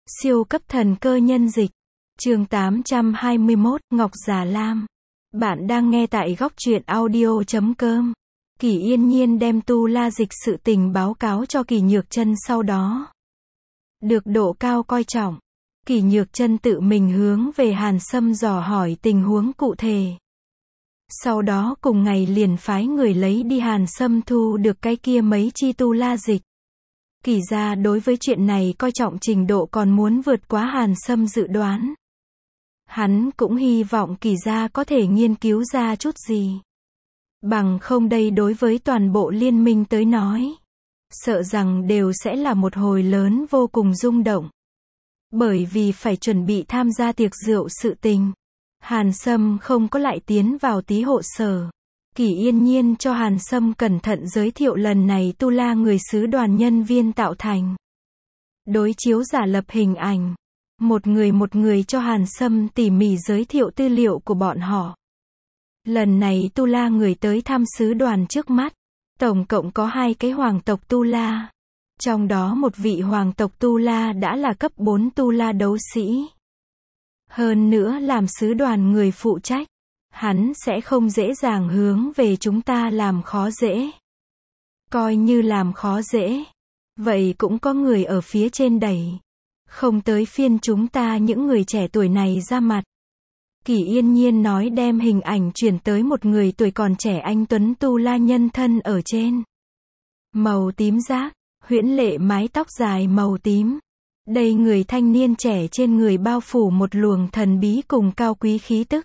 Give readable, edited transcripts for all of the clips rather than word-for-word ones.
Siêu cấp thần cơ nhân dịch. Chương 821, Ngọc Già Lam. Bạn đang nghe tại góc truyện audio.com. Kỷ Yên Nhiên đem Tu La dịch sự tình báo cáo cho Kỷ Nhược Chân sau đó. Được độ cao coi trọng. Kỷ Nhược Chân tự mình hướng về Hàn Sâm dò hỏi tình huống cụ thể. Sau đó cùng ngày liền phái người lấy đi Hàn Sâm thu được cái kia mấy chi Tu La dịch. Kỷ gia đối với chuyện này coi trọng trình độ còn muốn vượt quá Hàn Sâm dự đoán. Hắn cũng hy vọng Kỷ gia có thể nghiên cứu ra chút gì. Bằng không đây đối với toàn bộ liên minh tới nói, sợ rằng đều sẽ là một hồi lớn vô cùng rung động. Bởi vì phải chuẩn bị tham gia tiệc rượu sự tình, Hàn Sâm không có lại tiến vào tí hộ sở. Kỷ Yên Nhiên cho Hàn Sâm cẩn thận giới thiệu lần này Tu La người sứ đoàn nhân viên tạo thành. Đối chiếu giả lập hình ảnh. Một người cho Hàn Sâm tỉ mỉ giới thiệu tư liệu của bọn họ. Lần này Tu La người tới thăm sứ đoàn trước mắt. Tổng cộng có 2 cái hoàng tộc Tu La. Trong đó một vị hoàng tộc Tu La đã là cấp 4 Tu La đấu sĩ. Hơn nữa làm sứ đoàn người phụ trách. Hắn sẽ không dễ dàng hướng về chúng ta làm khó dễ. Coi như làm khó dễ. Vậy cũng có người ở phía trên đẩy. Không tới phiên chúng ta những người trẻ tuổi này ra mặt. Kỷ Yên Nhiên nói đem hình ảnh chuyển tới một người tuổi còn trẻ anh tuấn Tu La nhân thân ở trên. Màu tím giác, huyễn lệ mái tóc dài màu tím. Đây người thanh niên trẻ trên người bao phủ một luồng thần bí cùng cao quý khí tức.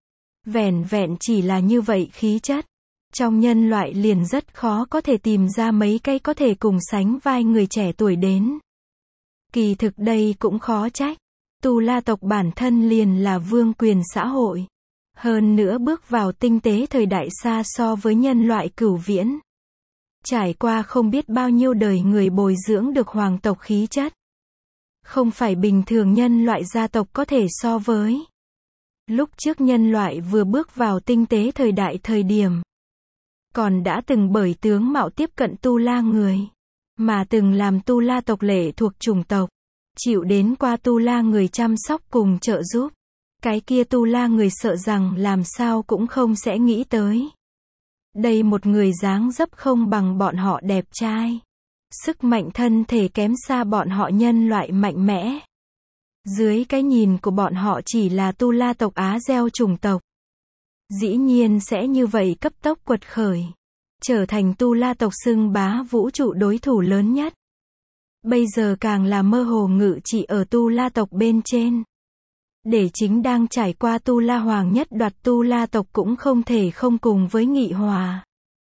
Vẻn vẹn chỉ là như vậy khí chất. Trong nhân loại liền rất khó có thể tìm ra mấy cái có thể cùng sánh vai người trẻ tuổi đến. Kỳ thực đây cũng khó trách. Tu La tộc bản thân liền là vương quyền xã hội. Hơn nữa bước vào tinh tế thời đại xa so với nhân loại cửu viễn. Trải qua không biết bao nhiêu đời người bồi dưỡng được hoàng tộc khí chất. Không phải bình thường nhân loại gia tộc có thể so với. Lúc trước nhân loại vừa bước vào tinh tế thời đại thời điểm. Còn đã từng bởi tướng mạo tiếp cận Tu La người. Mà từng làm Tu La tộc lệ thuộc chủng tộc. Chịu đến qua Tu La người chăm sóc cùng trợ giúp. Cái kia Tu La người sợ rằng làm sao cũng không sẽ nghĩ tới. Đây một người dáng dấp không bằng bọn họ đẹp trai. Sức mạnh thân thể kém xa bọn họ nhân loại mạnh mẽ. Dưới cái nhìn của bọn họ chỉ là Tu La tộc Á gieo chủng tộc. Dĩ nhiên sẽ như vậy cấp tốc quật khởi. Trở thành Tu La tộc xưng bá vũ trụ đối thủ lớn nhất. Bây giờ càng là mơ hồ ngự trị ở Tu La tộc bên trên. Để chính đang trải qua Tu La Hoàng nhất đoạt Tu La tộc cũng không thể không cùng với nghị hòa.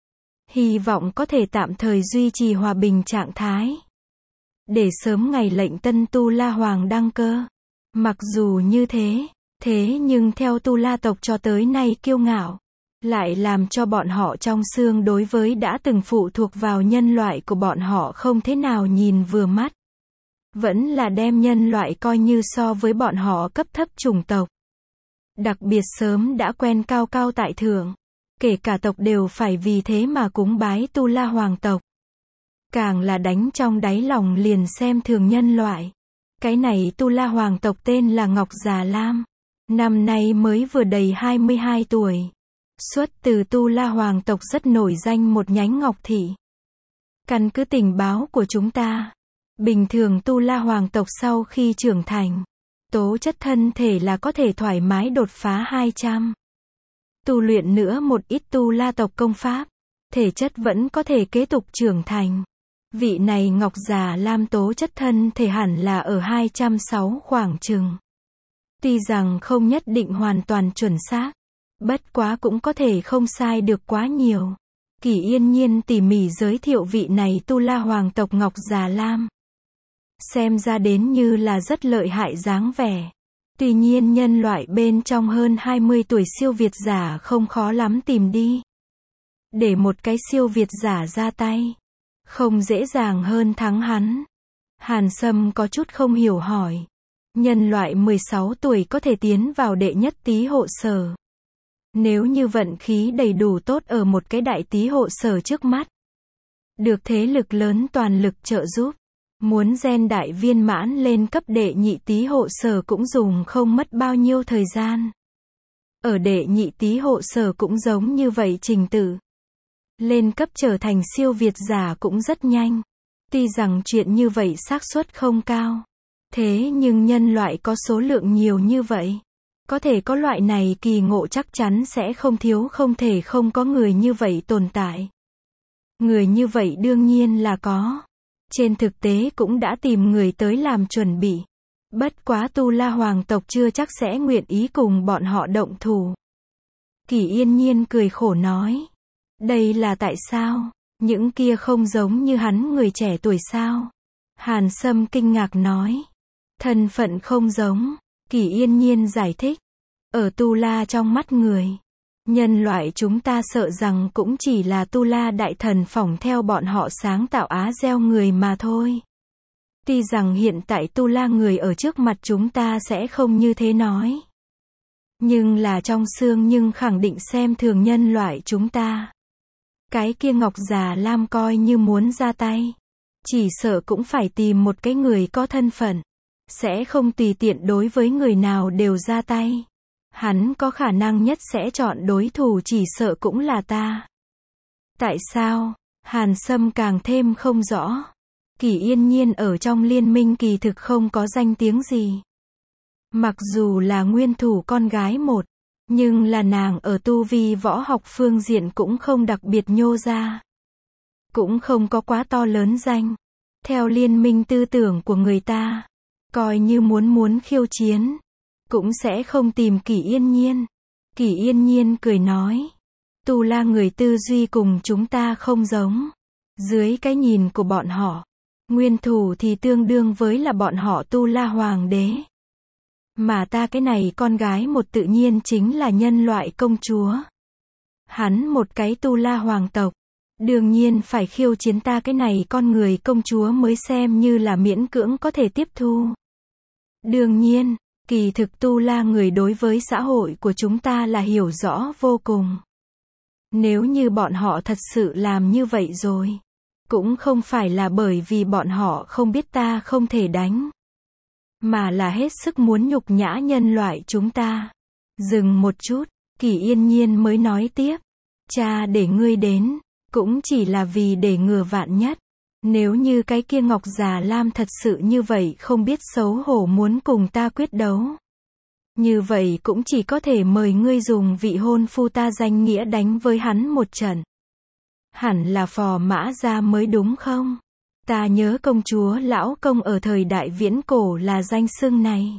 Hy vọng có thể tạm thời duy trì hòa bình trạng thái. Để sớm ngày lệnh tân Tu La Hoàng đăng cơ. Mặc dù như thế, nhưng theo Tu La tộc cho tới nay kiêu ngạo. Lại làm cho bọn họ trong xương đối với đã từng phụ thuộc vào nhân loại của bọn họ không thế nào nhìn vừa mắt. Vẫn là đem nhân loại coi như so với bọn họ cấp thấp chủng tộc. Đặc biệt sớm đã quen cao cao tại thượng. Kể cả tộc đều phải vì thế mà cúng bái Tu La hoàng tộc. Càng là đánh trong đáy lòng liền xem thường nhân loại. Cái này Tu La hoàng tộc tên là Ngọc Già Lam. Năm nay mới vừa đầy 22 tuổi. Xuất từ Tu La hoàng tộc rất nổi danh một nhánh Ngọc Thị. Căn cứ tình báo của chúng ta. Bình thường Tu La hoàng tộc sau khi trưởng thành. Tố chất thân thể là có thể thoải mái đột phá 200. Tu luyện nữa một ít Tu La tộc công pháp. Thể chất vẫn có thể kế tục trưởng thành. Vị này Ngọc Già Lam tố chất thân thể hẳn là ở 206 khoảng chừng. Tuy rằng không nhất định hoàn toàn chuẩn xác. Bất quá cũng có thể không sai được quá nhiều. Kỷ Yên Nhiên tỉ mỉ giới thiệu vị này Tu La hoàng tộc Ngọc Già Lam. Xem ra đến như là rất lợi hại dáng vẻ. Tuy nhiên nhân loại bên trong hơn 20 tuổi siêu việt giả không khó lắm tìm đi. Để một cái siêu việt giả ra tay. Không dễ dàng hơn thắng hắn. Hàn Sâm có chút không hiểu hỏi. Nhân loại 16 tuổi có thể tiến vào đệ nhất tí hộ sở. Nếu như vận khí đầy đủ tốt ở một cái đại tí hộ sở trước mắt. Được thế lực lớn toàn lực trợ giúp. Muốn gen đại viên mãn lên cấp đệ nhị tý hộ sở cũng dùng không mất bao nhiêu thời gian. Ở đệ nhị tý hộ sở cũng giống như vậy trình tự. Lên cấp trở thành siêu việt giả cũng rất nhanh. Tuy rằng chuyện như vậy xác suất không cao. Thế nhưng nhân loại có số lượng nhiều như vậy. Có thể có loại này kỳ ngộ chắc chắn sẽ không thiếu, không thể không có người như vậy tồn tại. Người như vậy đương nhiên là có. Trên thực tế cũng đã tìm người tới làm chuẩn bị. Bất quá Tu La hoàng tộc chưa chắc sẽ nguyện ý cùng bọn họ động thủ. Kỷ Yên Nhiên cười khổ nói. Đây là tại sao? Những kia không giống như hắn người trẻ tuổi sao? Hàn Sâm kinh ngạc nói. Thân phận không giống. Kỷ Yên Nhiên giải thích. Ở Tu La trong mắt người, nhân loại chúng ta sợ rằng cũng chỉ là Tu La đại thần phỏng theo bọn họ sáng tạo Á gieo người mà thôi. Tuy rằng hiện tại Tu La người ở trước mặt chúng ta sẽ không như thế nói. Nhưng là trong xương nhưng khẳng định xem thường nhân loại chúng ta. Cái kia Ngọc Già Lam coi như muốn ra tay. Chỉ sợ cũng phải tìm một cái người có thân phận. Sẽ không tùy tiện đối với người nào đều ra tay. Hắn có khả năng nhất sẽ chọn đối thủ chỉ sợ cũng là ta. Tại sao? Hàn Sâm càng thêm không rõ. Kỷ Yên Nhiên ở trong liên minh kỳ thực không có danh tiếng gì. Mặc dù là nguyên thủ con gái một, nhưng là nàng ở tu vi võ học phương diện cũng không đặc biệt nhô ra. Cũng không có quá to lớn danh. Theo liên minh tư tưởng của người ta, coi như muốn khiêu chiến, cũng sẽ không tìm Kỷ Yên Nhiên. Kỷ Yên Nhiên cười nói. Tu La người tư duy cùng chúng ta không giống. Dưới cái nhìn của bọn họ, nguyên thủ thì tương đương với là bọn họ Tu La hoàng đế. Mà ta cái này con gái một tự nhiên chính là nhân loại công chúa. Hắn một cái Tu La hoàng tộc. Đương nhiên phải khiêu chiến ta cái này con người công chúa mới xem như là miễn cưỡng có thể tiếp thu. Đương nhiên, kỳ thực Tu La người đối với xã hội của chúng ta là hiểu rõ vô cùng. Nếu như bọn họ thật sự làm như vậy rồi, cũng không phải là bởi vì bọn họ không biết ta không thể đánh, mà là hết sức muốn nhục nhã nhân loại chúng ta. Dừng một chút, Kỷ Yên Nhiên mới nói tiếp. Cha để ngươi đến, cũng chỉ là vì để ngừa vạn nhất. Nếu như cái kia Ngọc Già Lam thật sự như vậy không biết xấu hổ muốn cùng ta quyết đấu, như vậy cũng chỉ có thể mời ngươi dùng vị hôn phu ta danh nghĩa đánh với hắn một trận. Hẳn là Phò Mã Gia mới đúng không? Ta nhớ công chúa lão công ở thời đại viễn cổ là danh xưng này.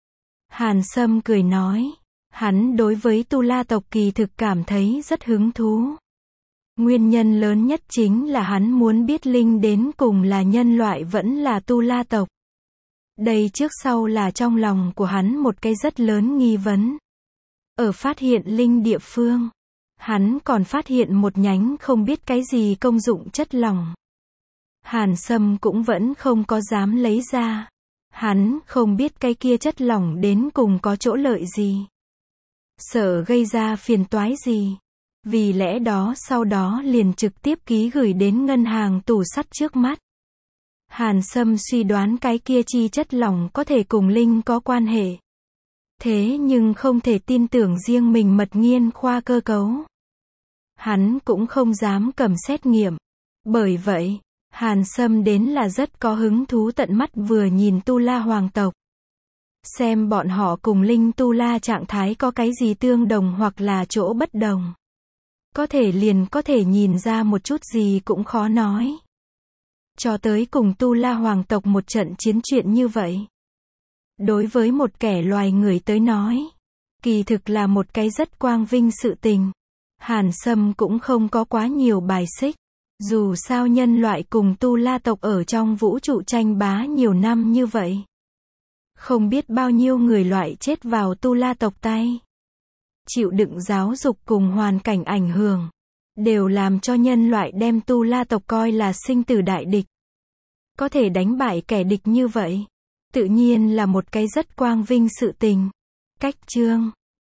Hàn Sâm cười nói. Hắn đối với Tu La tộc kỳ thực cảm thấy rất hứng thú. Nguyên nhân lớn nhất chính là hắn muốn biết linh đến cùng là nhân loại vẫn là Tu La tộc. Đây trước sau là trong lòng của hắn một cái rất lớn nghi vấn. Ở phát hiện linh địa phương, hắn còn phát hiện một nhánh không biết cái gì công dụng chất lỏng. Hàn Sâm cũng vẫn không có dám lấy ra. Hắn không biết cái kia chất lỏng đến cùng có chỗ lợi gì. Sợ gây ra phiền toái gì. Vì lẽ đó sau đó liền trực tiếp ký gửi đến ngân hàng tủ sắt trước mắt. Hàn Sâm suy đoán cái kia chi chất lỏng có thể cùng linh có quan hệ. Thế nhưng không thể tin tưởng riêng mình mật nghiên khoa cơ cấu. Hắn cũng không dám cầm xét nghiệm. Bởi vậy, Hàn Sâm đến là rất có hứng thú tận mắt vừa nhìn Tu La hoàng tộc. Xem bọn họ cùng linh Tu La trạng thái có cái gì tương đồng hoặc là chỗ bất đồng. Có thể liền có thể nhìn ra một chút gì cũng khó nói. Cho tới cùng Tu La hoàng tộc một trận chiến chuyện như vậy. Đối với một kẻ loài người tới nói, kỳ thực là một cái rất quang vinh sự tình. Hàn Sâm cũng không có quá nhiều bài xích. Dù sao nhân loại cùng Tu La tộc ở trong vũ trụ tranh bá nhiều năm như vậy. Không biết bao nhiêu người loại chết vào Tu La tộc tay. Chịu đựng giáo dục cùng hoàn cảnh ảnh hưởng. Đều làm cho nhân loại đem Tu La tộc coi là sinh tử đại địch. Có thể đánh bại kẻ địch như vậy. Tự nhiên là một cái rất quang vinh sự tình. Cách chương